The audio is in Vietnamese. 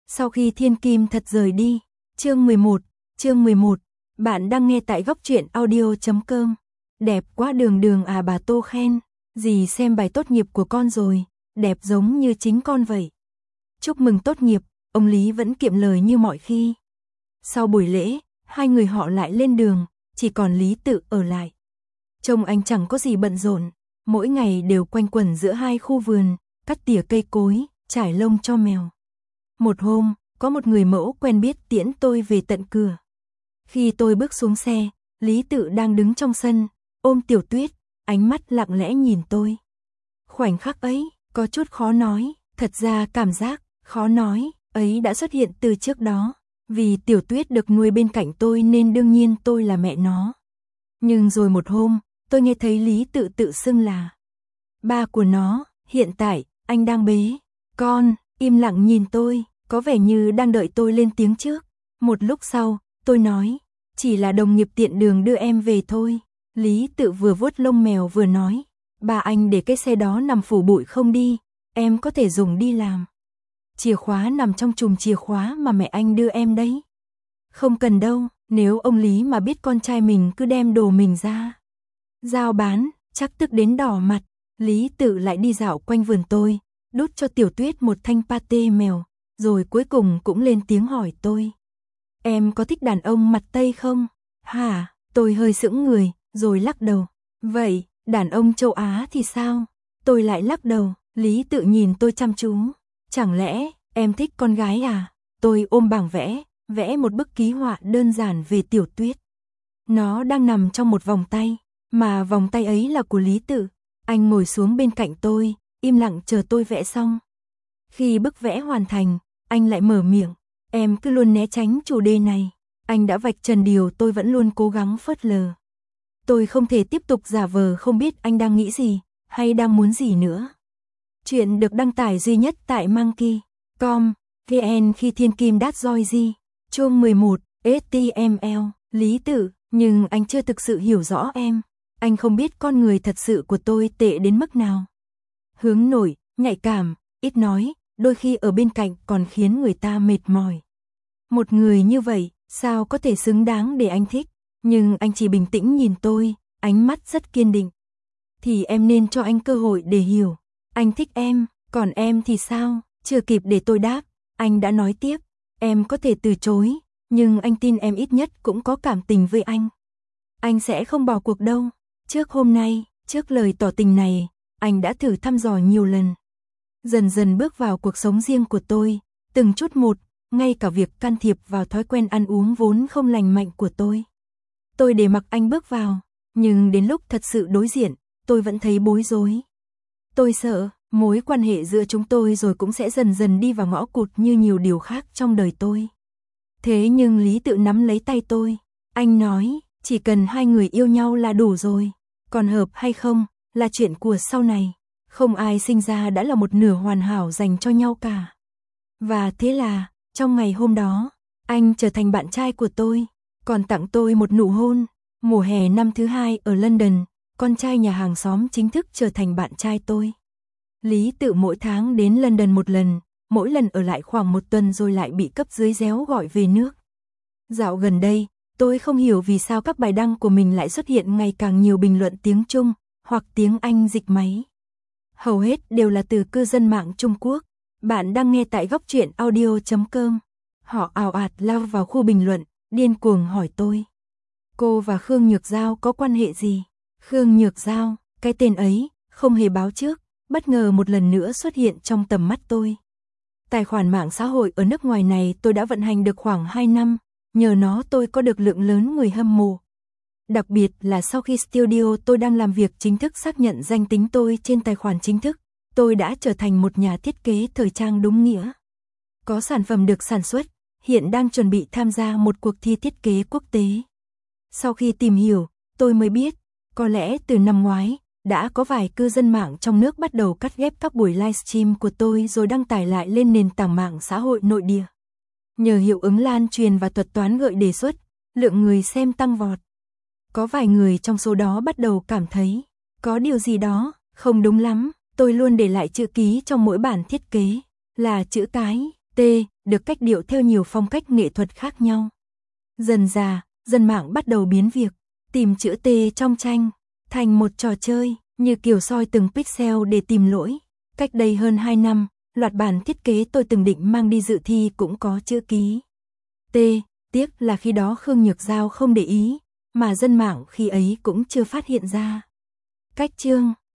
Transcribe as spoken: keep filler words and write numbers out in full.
Sau khi Thiên Kim thật rời đi. Chương mười một, chương mười một. Bạn đang nghe tại góc truyện audio chấm com. Đẹp quá Đường Đường à, bà Tô khen. Dì xem bài tốt nghiệp của con rồi, đẹp giống như chính con vậy. Chúc mừng tốt nghiệp, ông Lý vẫn kiệm lời như mọi khi. Sau buổi lễ, hai người họ lại lên đường, chỉ còn Lý Tự ở lại. Trông anh chẳng có gì bận rộn, mỗi ngày đều quanh quẩn giữa hai khu vườn, cắt tỉa cây cối, trải lông cho mèo. Một hôm, có một người mẫu quen biết tiễn tôi về tận cửa. Khi tôi bước xuống xe, Lý Tự đang đứng trong sân, ôm Tiểu Tuyết, ánh mắt lặng lẽ nhìn tôi. Khoảnh khắc ấy, có chút khó nói, thật ra cảm giác khó nói ấy đã xuất hiện từ trước đó. Vì Tiểu Tuyết được nuôi bên cạnh tôi nên đương nhiên tôi là mẹ nó. Nhưng rồi một hôm, tôi nghe thấy Lý Tự tự xưng là ba của nó. Hiện tại, anh đang bế con, im lặng nhìn tôi, có vẻ như đang đợi tôi lên tiếng trước. Một lúc sau, tôi nói, chỉ là đồng nghiệp tiện đường đưa em về thôi. Lý Tự vừa vuốt lông mèo vừa nói, ba anh để cái xe đó nằm phủ bụi không đi, em có thể dùng đi làm. Chìa khóa nằm trong chùm chìa khóa mà mẹ anh đưa em đấy. Không cần đâu, nếu ông Lý mà biết con trai mình cứ đem đồ mình ra giao bán, chắc tức đến đỏ mặt. Lý Tự lại đi dạo quanh vườn tôi, đút cho Tiểu Tuyết một thanh pate mèo, rồi cuối cùng cũng lên tiếng hỏi tôi. Em có thích đàn ông mặt Tây không? Hả? Tôi hơi sững người, rồi lắc đầu. Vậy, đàn ông châu Á thì sao? Tôi lại lắc đầu. Lý Tự nhìn tôi chăm chú. Chẳng lẽ, em thích con gái à? Tôi ôm bảng vẽ, vẽ một bức ký họa đơn giản về Tiểu Tuyết. Nó đang nằm trong một vòng tay, mà vòng tay ấy là của Lý Tự. Anh ngồi xuống bên cạnh tôi, im lặng chờ tôi vẽ xong. Khi bức vẽ hoàn thành, anh lại mở miệng. Em cứ luôn né tránh chủ đề này. Anh đã vạch trần điều tôi vẫn luôn cố gắng phớt lờ. Tôi không thể tiếp tục giả vờ không biết anh đang nghĩ gì, hay đang muốn gì nữa. Chuyện được đăng tải duy nhất tại monkey chấm com, vn khi Thiên Kim đát roi gì. Chương mười một, ếch ti em eo, Lý Tự, nhưng anh chưa thực sự hiểu rõ em. Anh không biết con người thật sự của tôi tệ đến mức nào. Hướng nội, nhạy cảm, ít nói, đôi khi ở bên cạnh còn khiến người ta mệt mỏi. Một người như vậy, sao có thể xứng đáng để anh thích? Nhưng anh chỉ bình tĩnh nhìn tôi, ánh mắt rất kiên định. Thì em nên cho anh cơ hội để hiểu. Anh thích em, còn em thì sao? Chưa kịp để tôi đáp, anh đã nói tiếp. Em có thể từ chối, nhưng anh tin em ít nhất cũng có cảm tình với anh. Anh sẽ không bỏ cuộc đâu. Trước hôm nay, trước lời tỏ tình này, anh đã thử thăm dò nhiều lần. Dần dần bước vào cuộc sống riêng của tôi, từng chút một, ngay cả việc can thiệp vào thói quen ăn uống vốn không lành mạnh của tôi. Tôi để mặc anh bước vào, nhưng đến lúc thật sự đối diện, tôi vẫn thấy bối rối. Tôi sợ, mối quan hệ giữa chúng tôi rồi cũng sẽ dần dần đi vào ngõ cụt như nhiều điều khác trong đời tôi. Thế nhưng Lý Tự nắm lấy tay tôi. Anh nói, chỉ cần hai người yêu nhau là đủ rồi. Còn hợp hay không, là chuyện của sau này. Không ai sinh ra đã là một nửa hoàn hảo dành cho nhau cả. Và thế là, trong ngày hôm đó, anh trở thành bạn trai của tôi, còn tặng tôi một nụ hôn. Mùa hè năm thứ hai ở London, con trai nhà hàng xóm chính thức trở thành bạn trai tôi. Lý Tự mỗi tháng đến London một lần, mỗi lần ở lại khoảng một tuần rồi lại bị cấp dưới réo gọi về nước. Dạo gần đây, tôi không hiểu vì sao các bài đăng của mình lại xuất hiện ngày càng nhiều bình luận tiếng Trung, hoặc tiếng Anh dịch máy. Hầu hết đều là từ cư dân mạng Trung Quốc. Bạn đang nghe tại góc truyện audio chấm com. Họ ào ạt lao vào khu bình luận, điên cuồng hỏi tôi. Cô và Khương Nhược Giao có quan hệ gì? Khương Nhược Giao, cái tên ấy, không hề báo trước, bất ngờ một lần nữa xuất hiện trong tầm mắt tôi. Tài khoản mạng xã hội ở nước ngoài này tôi đã vận hành được khoảng hai năm, nhờ nó tôi có được lượng lớn người hâm mộ. Đặc biệt là sau khi studio tôi đang làm việc chính thức xác nhận danh tính tôi trên tài khoản chính thức, tôi đã trở thành một nhà thiết kế thời trang đúng nghĩa. Có sản phẩm được sản xuất, hiện đang chuẩn bị tham gia một cuộc thi thiết kế quốc tế. Sau khi tìm hiểu, tôi mới biết, có lẽ từ năm ngoái, đã có vài cư dân mạng trong nước bắt đầu cắt ghép các buổi livestream của tôi rồi đăng tải lại lên nền tảng mạng xã hội nội địa. Nhờ hiệu ứng lan truyền và thuật toán gợi đề xuất, lượng người xem tăng vọt. Có vài người trong số đó bắt đầu cảm thấy, có điều gì đó, không đúng lắm. Tôi luôn để lại chữ ký trong mỗi bản thiết kế, là chữ cái, T, được cách điệu theo nhiều phong cách nghệ thuật khác nhau. Dần dà, dân mạng bắt đầu biến việc tìm chữ T trong tranh thành một trò chơi, như kiểu soi từng pixel để tìm lỗi. Cách đây hơn hai năm, loạt bản thiết kế tôi từng định mang đi dự thi cũng có chữ ký T, tiếc là khi đó Khương Nhược Giao không để ý, mà dân mạng khi ấy cũng chưa phát hiện ra. Cách chương